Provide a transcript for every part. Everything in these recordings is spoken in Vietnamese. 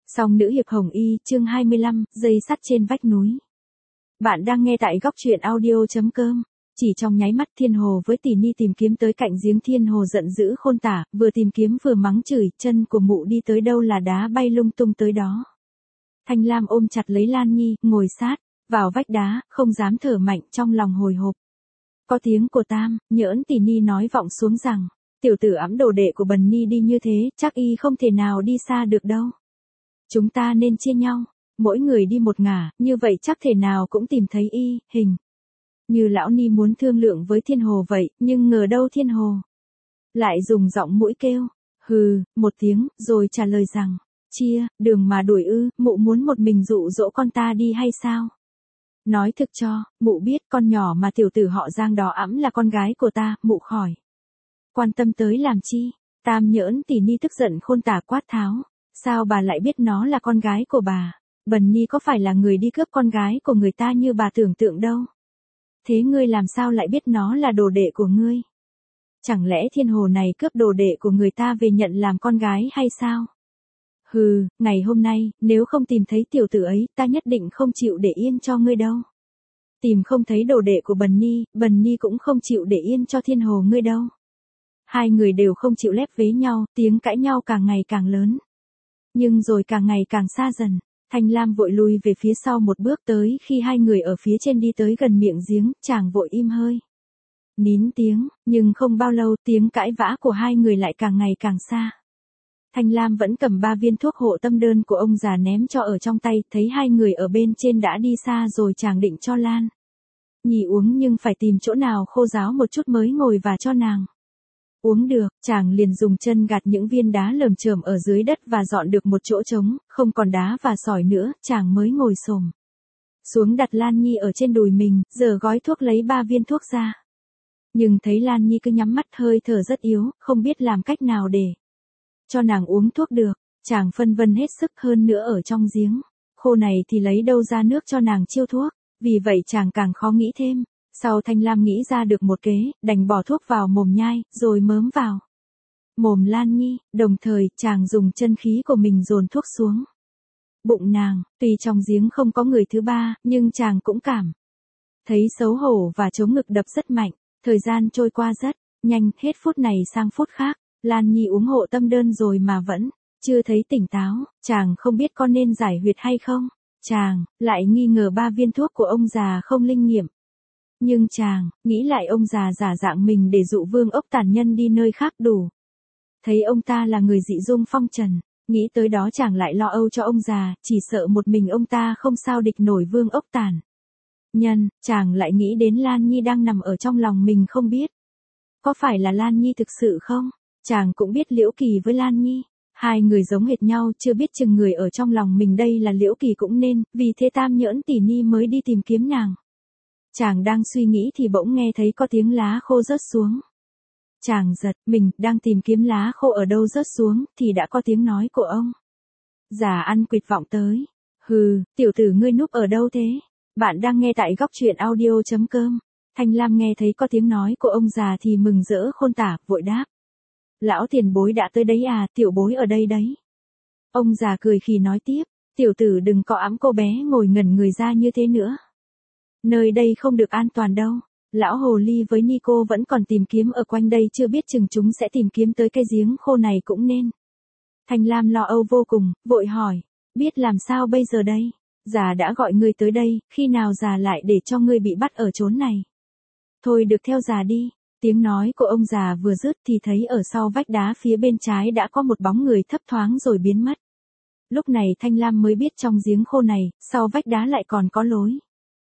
Song nữ hiệp hồng y, chương 25, dây sắt trên vách núi. Bạn đang nghe tại góc truyện audio.com. Chỉ trong nháy mắt Thiên Hồ với Tỷ Ni tìm kiếm tới cạnh giếng. Thiên Hồ giận dữ khôn tả, vừa tìm kiếm vừa mắng chửi, chân của mụ đi tới đâu là đá bay lung tung tới đó. Thanh Lam ôm chặt lấy Lan Nhi, ngồi sát vào vách đá, không dám thở mạnh, trong lòng hồi hộp. Có tiếng của Tam, Nhỡn Tỷ Ni nói vọng xuống rằng, tiểu tử ẵm đồ đệ của Bần Ni đi như thế, chắc y không thể nào đi xa được đâu. Chúng ta nên chia nhau, mỗi người đi một ngả, như vậy chắc thể nào cũng tìm thấy y, hình. Như lão Ni muốn thương lượng với Thiên Hồ vậy, nhưng ngờ đâu Thiên Hồ lại dùng giọng mũi kêu, hừ, một tiếng, rồi trả lời rằng, chia, đường mà đuổi ư, mụ muốn một mình dụ dỗ con ta đi hay sao? Nói thực cho, mụ biết con nhỏ mà tiểu tử họ Giang đó ẵm là con gái của ta, mụ khỏi quan tâm tới làm chi. Tam Nhỡn Tỷ Ni tức giận khôn tả quát tháo. Sao bà lại biết nó là con gái của bà? Bần Ni có phải là người đi cướp con gái của người ta như bà tưởng tượng đâu. Thế ngươi làm sao lại biết nó là đồ đệ của ngươi? Chẳng lẽ Thiên Hồ này cướp đồ đệ của người ta về nhận làm con gái hay sao? Hừ, ngày hôm nay, nếu không tìm thấy tiểu tử ấy, ta nhất định không chịu để yên cho ngươi đâu. Tìm không thấy đồ đệ của Bần Ni cũng không chịu để yên cho Thiên Hồ ngươi đâu. Hai người đều không chịu lép vế nhau, tiếng cãi nhau càng ngày càng lớn. Nhưng rồi càng ngày càng xa dần, Thanh Lam vội lùi về phía sau một bước, tới khi hai người ở phía trên đi tới gần miệng giếng, chàng vội im hơi. Nín tiếng, nhưng không bao lâu tiếng cãi vã của hai người lại càng ngày càng xa. Thanh Lam vẫn cầm 3 viên thuốc hộ tâm đơn của ông già ném cho ở trong tay, thấy hai người ở bên trên đã đi xa rồi chàng định cho Lan Nhi uống nhưng phải tìm chỗ nào khô ráo một chút mới ngồi và cho nàng uống được. Chàng liền dùng chân gạt những viên đá lởm chởm ở dưới đất và dọn được một chỗ trống, không còn đá và sỏi nữa, chàng mới ngồi xổm xuống đặt Lan Nhi ở trên đùi mình, giờ gói thuốc lấy 3 viên thuốc ra. Nhưng thấy Lan Nhi cứ nhắm mắt hơi thở rất yếu, không biết làm cách nào để cho nàng uống thuốc được. Chàng phân vân hết sức, hơn nữa ở trong giếng khô này thì lấy đâu ra nước cho nàng chiêu thuốc, vì vậy chàng càng khó nghĩ thêm. Sau Thanh Lam nghĩ ra được một kế, đành bỏ thuốc vào mồm nhai, rồi mớm vào mồm Lan Nhi, đồng thời chàng dùng chân khí của mình dồn thuốc xuống bụng nàng. Tuy trong giếng không có người thứ ba, nhưng chàng cũng cảm thấy xấu hổ và chống ngực đập rất mạnh. Thời gian trôi qua rất nhanh, hết phút này sang phút khác, Lan Nhi uống hộ tâm đơn rồi mà vẫn chưa thấy tỉnh táo. Chàng không biết có nên giải huyệt hay không. Chàng lại nghi ngờ 3 viên thuốc của ông già không linh nghiệm. Nhưng chàng nghĩ lại ông già giả dạng mình để dụ Vương Ốc Tàn Nhân đi nơi khác đủ. Thấy ông ta là người dị dung phong trần, nghĩ tới đó chàng lại lo âu cho ông già, chỉ sợ một mình ông ta không sao địch nổi Vương Ốc Tàn Nhân. Chàng lại nghĩ đến Lan Nhi đang nằm ở trong lòng mình, không biết có phải là Lan Nhi thực sự không. Chàng cũng biết Liễu Kỳ với Lan Nhi, hai người giống hệt nhau, chưa biết chừng người ở trong lòng mình đây là Liễu Kỳ cũng nên, vì thế Tam Nhỡn Tỷ Ni mới đi tìm kiếm nàng. Chàng đang suy nghĩ thì bỗng nghe thấy có tiếng lá khô rớt xuống. Chàng giật mình, đang tìm kiếm lá khô ở đâu rớt xuống, thì đã có tiếng nói của ông già ăn quỵt vọng tới. Hừ, tiểu tử ngươi núp ở đâu thế? Bạn đang nghe tại góc truyện audio.com. Thanh Lam nghe thấy có tiếng nói của ông già thì mừng rỡ khôn tả, vội đáp. Lão tiền bối đã tới đấy à, tiểu bối ở đây đấy. Ông già cười khì nói tiếp, tiểu tử đừng có ẵm cô bé ngồi ngẩn người ra như thế nữa. Nơi đây không được an toàn đâu. Lão Hồ Ly với Nico vẫn còn tìm kiếm ở quanh đây, chưa biết chừng chúng sẽ tìm kiếm tới cái giếng khô này cũng nên. Thanh Lam lo âu vô cùng, vội hỏi, biết làm sao bây giờ đây? Già đã gọi ngươi tới đây, khi nào già lại để cho ngươi bị bắt ở chốn này? Thôi được, theo già đi. Tiếng nói của ông già vừa dứt thì thấy ở sau vách đá phía bên trái đã có một bóng người thấp thoáng rồi biến mất. Lúc này Thanh Lam mới biết trong giếng khô này, sau vách đá lại còn có lối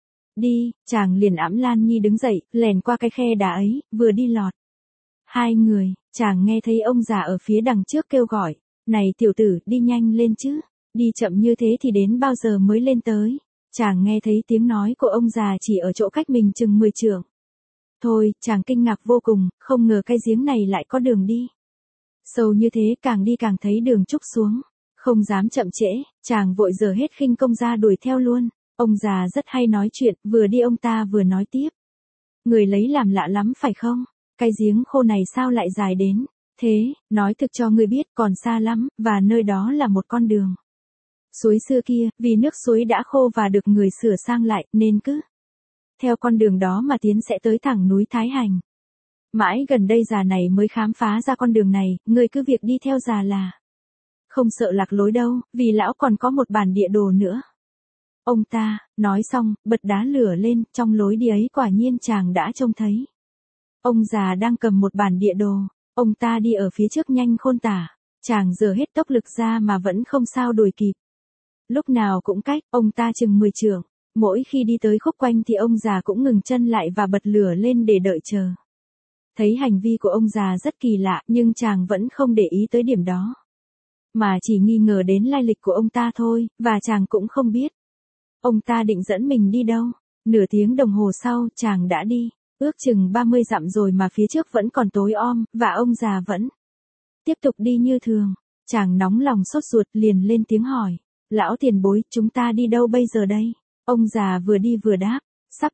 đi. Chàng liền ẵm Lan Nhi đứng dậy, lèn qua cái khe đá ấy, vừa đi lọt hai người, chàng nghe thấy ông già ở phía đằng trước kêu gọi, này tiểu tử, đi nhanh lên chứ, đi chậm như thế thì đến bao giờ mới lên tới. Chàng nghe thấy tiếng nói của ông già chỉ ở chỗ cách mình chừng 10 trượng. Thôi, chàng kinh ngạc vô cùng, không ngờ cái giếng này lại có đường đi sâu như thế, càng đi càng thấy đường trúc xuống. Không dám chậm trễ, chàng vội giở hết khinh công ra đuổi theo luôn. Ông già rất hay nói chuyện, vừa đi ông ta vừa nói tiếp. Người lấy làm lạ lắm phải không? Cái giếng khô này sao lại dài đến thế? Nói thực cho ngươi biết, còn xa lắm, và nơi đó là một con đường Suối xưa kia, vì nước suối đã khô và được người sửa sang lại, nên cứ theo con đường đó mà tiến sẽ tới thẳng núi Thái Hành. Mãi gần đây già này mới khám phá ra con đường này, người cứ việc đi theo già là không sợ lạc lối đâu, vì lão còn có một bản địa đồ nữa. Ông ta, nói xong, bật đá lửa lên, trong lối đi ấy quả nhiên chàng đã trông thấy. Ông già đang cầm một bản địa đồ, ông ta đi ở phía trước nhanh khôn tả, chàng dở hết tốc lực ra mà vẫn không sao đuổi kịp. Lúc nào cũng cách, ông ta chừng 10 trượng, mỗi khi đi tới khúc quanh thì ông già cũng ngừng chân lại và bật lửa lên để đợi chờ. Thấy hành vi của ông già rất kỳ lạ nhưng chàng vẫn không để ý tới điểm đó. Mà chỉ nghi ngờ đến lai lịch của ông ta thôi, và chàng cũng không biết. Ông ta định dẫn mình đi đâu. Nửa tiếng đồng hồ sau, chàng đã đi. Ước chừng 30 dặm rồi mà phía trước vẫn còn tối om, và ông già vẫn tiếp tục đi như thường. Chàng nóng lòng sốt ruột liền lên tiếng hỏi. Lão tiền bối, chúng ta đi đâu bây giờ đây? Ông già vừa đi vừa đáp. Sắp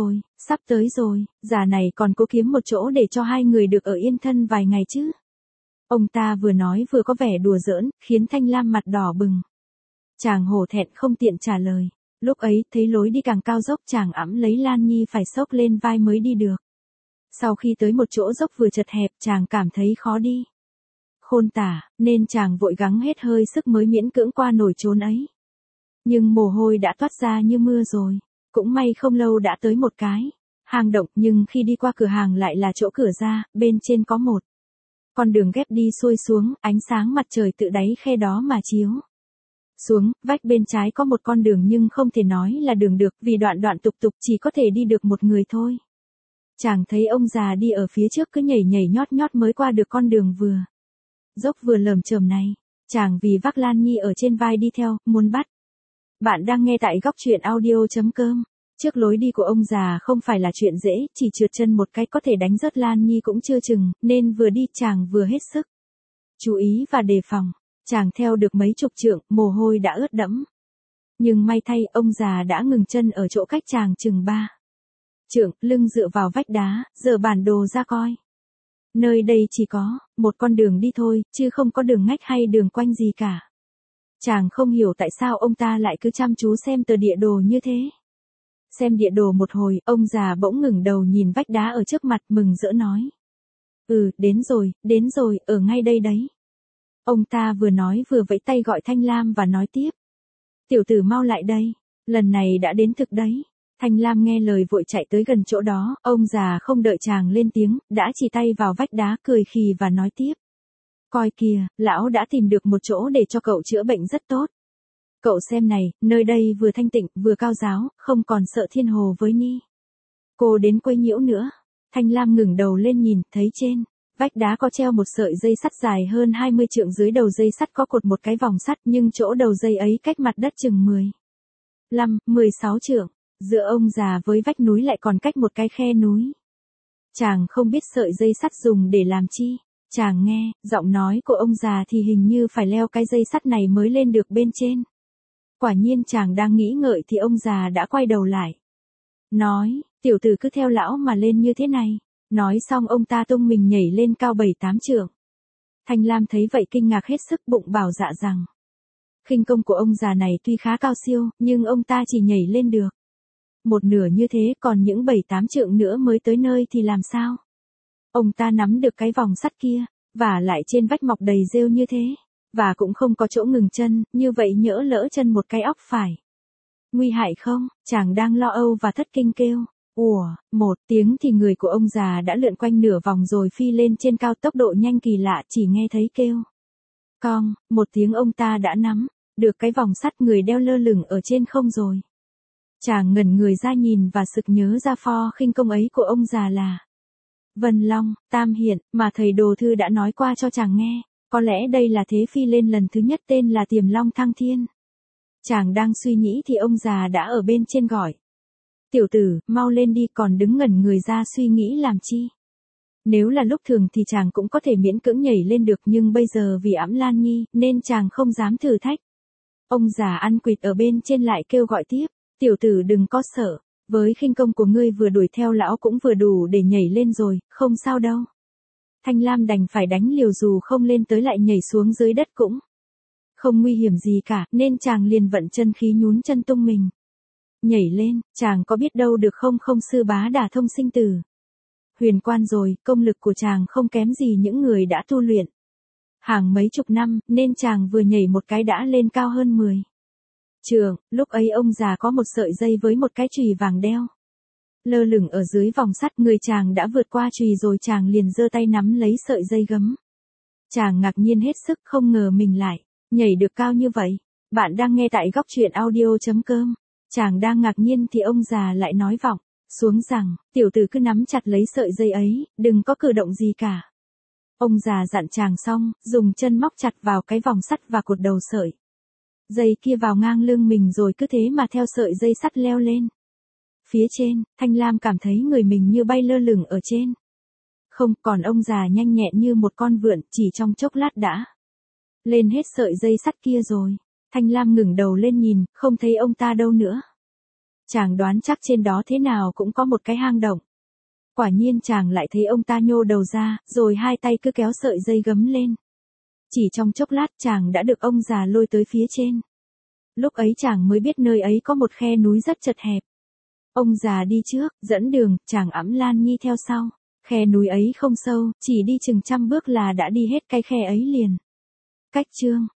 tới rồi, già này còn cố kiếm một chỗ để cho hai người được ở yên thân vài ngày chứ. Ông ta vừa nói vừa có vẻ đùa giỡn, khiến Thanh Lam mặt đỏ bừng. Chàng hổ thẹn không tiện trả lời. Lúc ấy, thấy lối đi càng cao dốc chàng ẵm lấy Lan Nhi phải xốc lên vai mới đi được. Sau khi tới một chỗ dốc vừa chật hẹp chàng cảm thấy khó đi. Khôn tả, nên chàng vội gắng hết hơi sức mới miễn cưỡng qua nổi chốn ấy. Nhưng mồ hôi đã toát ra như mưa rồi. Cũng may không lâu đã tới một cái hang động, nhưng khi đi qua cửa hàng lại là chỗ cửa ra, bên trên có một con đường ghép đi xuôi xuống, ánh sáng mặt trời tự đáy khe đó mà chiếu xuống, vách bên trái có một con đường nhưng không thể nói là đường được, vì đoạn đoạn tục tục chỉ có thể đi được một người thôi. Chàng thấy ông già đi ở phía trước cứ nhảy nhảy nhót nhót mới qua được con đường vừa dốc vừa lởm chởm này. Chàng vì vác Lan Nhi ở trên vai đi theo, muốn bắt. Bạn đang nghe tại góc truyện audio.com. Trước lối đi của ông già không phải là chuyện dễ, chỉ trượt chân một cái có thể đánh rớt Lan Nhi cũng chưa chừng, nên vừa đi chàng vừa hết sức chú ý và đề phòng. Chàng theo được mấy chục trượng, mồ hôi đã ướt đẫm. Nhưng may thay, ông già đã ngừng chân ở chỗ cách chàng chừng 3 trượng, lưng dựa vào vách đá, giở bản đồ ra coi. Nơi đây chỉ có một con đường đi thôi, chứ không có đường ngách hay đường quanh gì cả. Chàng không hiểu tại sao ông ta lại cứ chăm chú xem tờ địa đồ như thế. Xem địa đồ một hồi, ông già bỗng ngẩng đầu nhìn vách đá ở trước mặt mừng rỡ nói. Đến rồi, ở ngay đây đấy. Ông ta vừa nói vừa vẫy tay gọi Thanh Lam và nói tiếp. Tiểu tử mau lại đây, lần này đã đến thực đấy. Thanh Lam nghe lời vội chạy tới gần chỗ đó, ông già không đợi chàng lên tiếng, đã chỉ tay vào vách đá cười khì và nói tiếp. Coi kìa, lão đã tìm được một chỗ để cho cậu chữa bệnh rất tốt. Cậu xem này, nơi đây vừa thanh tịnh, vừa cao giáo, không còn sợ thiên hồ với ni cô đến quấy nhiễu nữa. Thanh Lam ngẩng đầu lên nhìn, thấy trên vách đá có treo một sợi dây sắt dài hơn 20 trượng, dưới đầu dây sắt có cột một cái vòng sắt, nhưng chỗ đầu dây ấy cách mặt đất chừng 16 trượng. Giữa ông già với vách núi lại còn cách một cái khe núi. Chàng không biết sợi dây sắt dùng để làm chi. Chàng nghe giọng nói của ông già thì hình như phải leo cái dây sắt này mới lên được bên trên. Quả nhiên chàng đang nghĩ ngợi thì ông già đã quay đầu lại. Nói, tiểu tử cứ theo lão mà lên như thế này. Nói xong ông ta tung mình nhảy lên cao 7-8 trượng. Thanh Lam thấy vậy kinh ngạc hết sức, bụng bảo dạ rằng. Khinh công của ông già này tuy khá cao siêu, nhưng ông ta chỉ nhảy lên được một nửa như thế, còn những 7-8 trượng nữa mới tới nơi thì làm sao? Ông ta nắm được cái vòng sắt kia, và lại trên vách mọc đầy rêu như thế, và cũng không có chỗ ngừng chân, như vậy nhỡ lỡ chân một cái óc phải nguy hại không? Chàng đang lo âu và thất kinh kêu. Ủa, một tiếng thì người của ông già đã lượn quanh nửa vòng rồi phi lên trên cao, tốc độ nhanh kỳ lạ, chỉ nghe thấy kêu cong, một tiếng ông ta đã nắm được cái vòng sắt, người đeo lơ lửng ở trên không rồi. Chàng ngẩn người ra nhìn và sực nhớ ra pho khinh công ấy của ông già là Vân Long, Tam Hiện, mà thầy Đồ Thư đã nói qua cho chàng nghe. Có lẽ đây là thế phi lên lần thứ nhất tên là Tiềm Long Thăng Thiên. Chàng đang suy nghĩ thì ông già đã ở bên trên gọi. Tiểu tử, mau lên đi, còn đứng ngẩn người ra suy nghĩ làm chi. Nếu là lúc thường thì chàng cũng có thể miễn cưỡng nhảy lên được, nhưng bây giờ vì ẵm Lan Nhi, nên chàng không dám thử thách. Ông già ăn quỵt ở bên trên lại kêu gọi tiếp. Tiểu tử đừng có sợ, với khinh công của ngươi vừa đuổi theo lão cũng vừa đủ để nhảy lên rồi, không sao đâu. Thanh Lam đành phải đánh liều, dù không lên tới lại nhảy xuống dưới đất cũng Không nguy hiểm gì cả, nên chàng liền vận chân khí nhún chân tung mình. Nhảy lên, chàng có biết đâu được không không sư bá đả thông sinh tử. Huyền quan rồi, công lực của chàng không kém gì những người đã tu luyện. Hàng mấy chục năm, nên chàng vừa nhảy một cái đã lên cao hơn 10 trượng. Lúc ấy ông già có một sợi dây với một cái chùy vàng đeo. Lơ lửng ở dưới vòng sắt, người chàng đã vượt qua chùy rồi, chàng liền giơ tay nắm lấy sợi dây gấm. Chàng ngạc nhiên hết sức, không ngờ mình lại nhảy được cao như vậy. Bạn đang nghe tại góc truyện audio.com. Chàng đang ngạc nhiên thì ông già lại nói vọng xuống rằng, tiểu tử cứ nắm chặt lấy sợi dây ấy, đừng có cử động gì cả. Ông già dặn chàng xong, dùng chân móc chặt vào cái vòng sắt và cột đầu sợi dây kia vào ngang lưng mình, rồi cứ thế mà theo sợi dây sắt leo lên. Phía trên, Thanh Lam cảm thấy người mình như bay lơ lửng ở trên không, còn ông già nhanh nhẹn như một con vượn, chỉ trong chốc lát đã lên hết sợi dây sắt kia rồi. Thanh Lam ngẩng đầu lên nhìn, không thấy ông ta đâu nữa. Chàng đoán chắc trên đó thế nào cũng có một cái hang động. Quả nhiên chàng lại thấy ông ta nhô đầu ra, rồi hai tay cứ kéo sợi dây gấm lên. Chỉ trong chốc lát chàng đã được ông già lôi tới phía trên. Lúc ấy chàng mới biết nơi ấy có một khe núi rất chật hẹp. Ông già đi trước, dẫn đường, chàng ẵm Lan Nhi theo sau. Khe núi ấy không sâu, chỉ đi chừng 100 bước là đã đi hết cái khe ấy liền. Cách chương